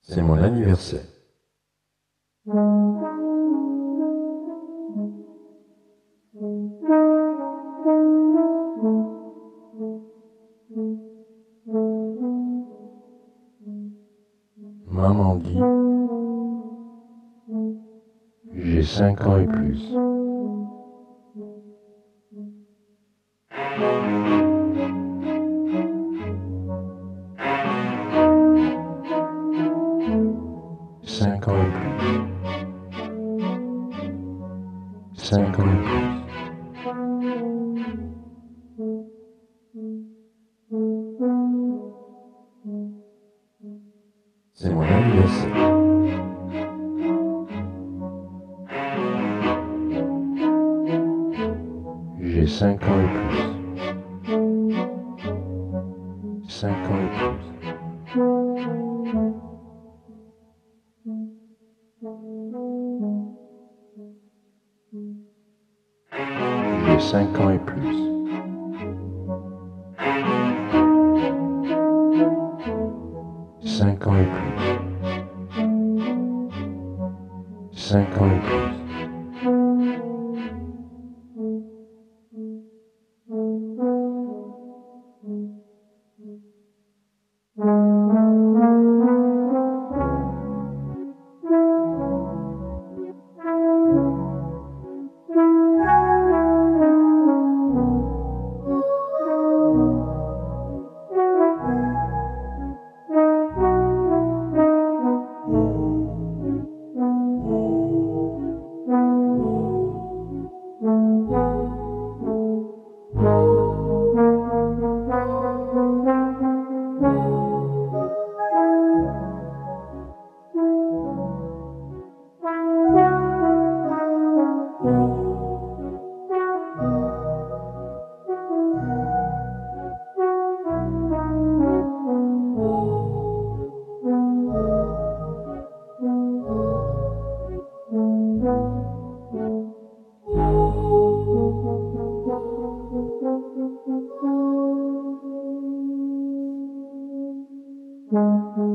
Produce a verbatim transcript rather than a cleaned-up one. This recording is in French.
C'est mon anniversaire. Maman dit, j'ai cinq ans et plus. Cinq ans et plus. Cinq ans et plus. C'est mon anniversaire. J'ai cinq ans et plus. Cinq ans et plus. J'ai cinq ans et plus. Cinq ans et plus. Cinq ans et plus. Thank you.